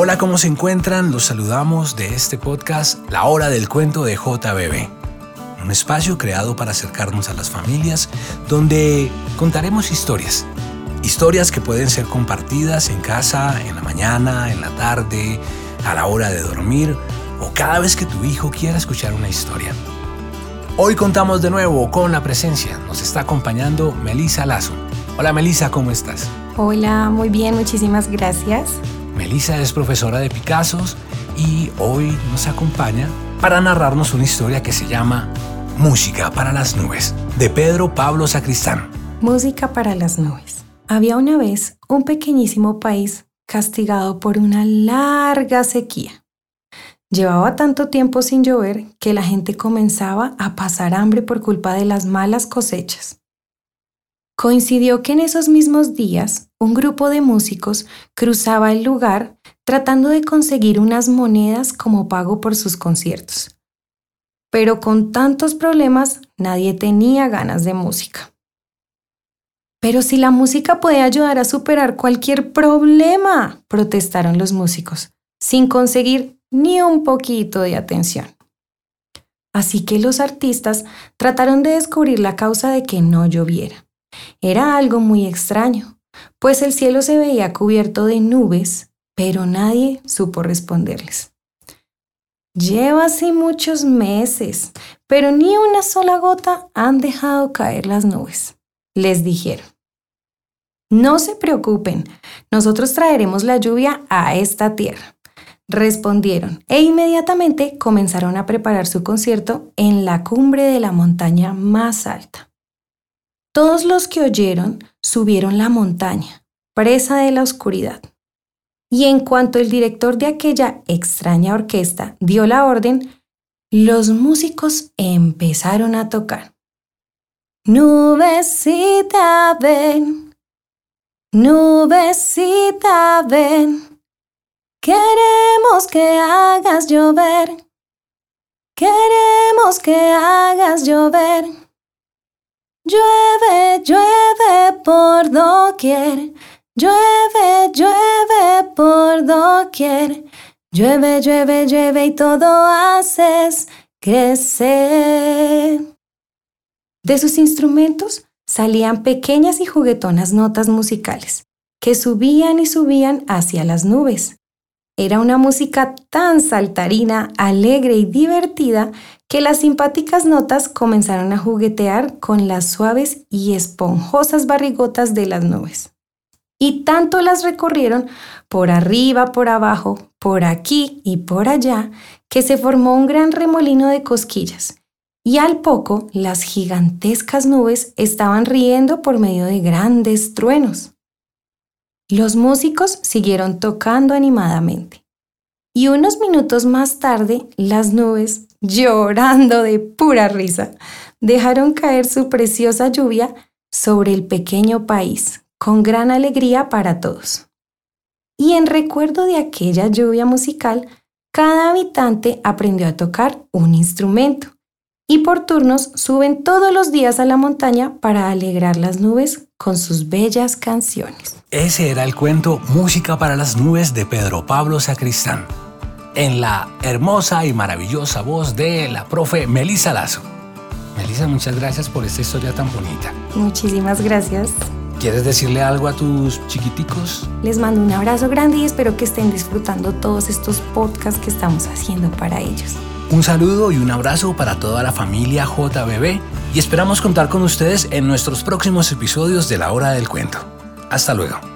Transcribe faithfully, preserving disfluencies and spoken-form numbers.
Hola, ¿cómo se encuentran? Los saludamos de este podcast La Hora del Cuento de J B B. Un espacio creado para acercarnos a las familias donde contaremos historias. Historias que pueden ser compartidas en casa, en la mañana, en la tarde, a la hora de dormir o cada vez que tu hijo quiera escuchar una historia. Hoy contamos de nuevo con la presencia. Nos está acompañando Melissa Lazo. Hola Melissa, ¿cómo estás? Hola, muy bien, muchísimas gracias. Melissa es profesora de Picassos y hoy nos acompaña para narrarnos una historia que se llama Música para las nubes, de Pedro Pablo Sacristán. Música para las nubes. Había una vez un pequeñísimo país castigado por una larga sequía. Llevaba tanto tiempo sin llover que la gente comenzaba a pasar hambre por culpa de las malas cosechas. Coincidió que en esos mismos días un grupo de músicos cruzaba el lugar tratando de conseguir unas monedas como pago por sus conciertos. Pero con tantos problemas nadie tenía ganas de música. Pero si la música puede ayudar a superar cualquier problema, protestaron los músicos, sin conseguir ni un poquito de atención. Así que los artistas trataron de descubrir la causa de que no lloviera. Era algo muy extraño, pues el cielo se veía cubierto de nubes, pero nadie supo responderles. Lleva así muchos meses, pero ni una sola gota han dejado caer las nubes, les dijeron. No se preocupen, nosotros traeremos la lluvia a esta tierra. Respondieron e inmediatamente comenzaron a preparar su concierto en la cumbre de la montaña más alta. Todos los que oyeron subieron la montaña, presa de la oscuridad. Y en cuanto el director de aquella extraña orquesta dio la orden, los músicos empezaron a tocar. Nubecita ven, nubecita ven. Queremos que hagas llover, queremos que hagas llover. Llueve, llueve por doquier, llueve, llueve por doquier. Llueve, llueve, llueve y todo haces crecer. De sus instrumentos salían pequeñas y juguetonas notas musicales que subían y subían hacia las nubes. Era una música tan saltarina, alegre y divertida que las simpáticas notas comenzaron a juguetear con las suaves y esponjosas barrigotas de las nubes. Y tanto las recorrieron por arriba, por abajo, por aquí y por allá, que se formó un gran remolino de cosquillas. Y al poco, las gigantescas nubes estaban riendo por medio de grandes truenos. Los músicos siguieron tocando animadamente. Y unos minutos más tarde, las nubes, llorando de pura risa, dejaron caer su preciosa lluvia sobre el pequeño país, con gran alegría para todos. Y en recuerdo de aquella lluvia musical, cada habitante aprendió a tocar un instrumento. Y por turnos suben todos los días a la montaña para alegrar las nubes con sus bellas canciones. Ese era el cuento Música para las nubes de Pedro Pablo Sacristán, en la hermosa y maravillosa voz de la profe Melissa Lazo. Melissa, muchas gracias por esta historia tan bonita. Muchísimas gracias. ¿Quieres decirle algo a tus chiquiticos? Les mando un abrazo grande y espero que estén disfrutando todos estos podcasts que estamos haciendo para ellos. Un saludo y un abrazo para toda la familia J B B y esperamos contar con ustedes en nuestros próximos episodios de La Hora del Cuento. Hasta luego.